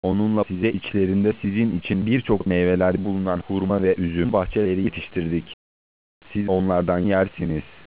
Onunla size içlerinde sizin için birçok meyveler bulunan hurma ve üzüm bahçeleri yetiştirdik. Siz onlardan yersiniz.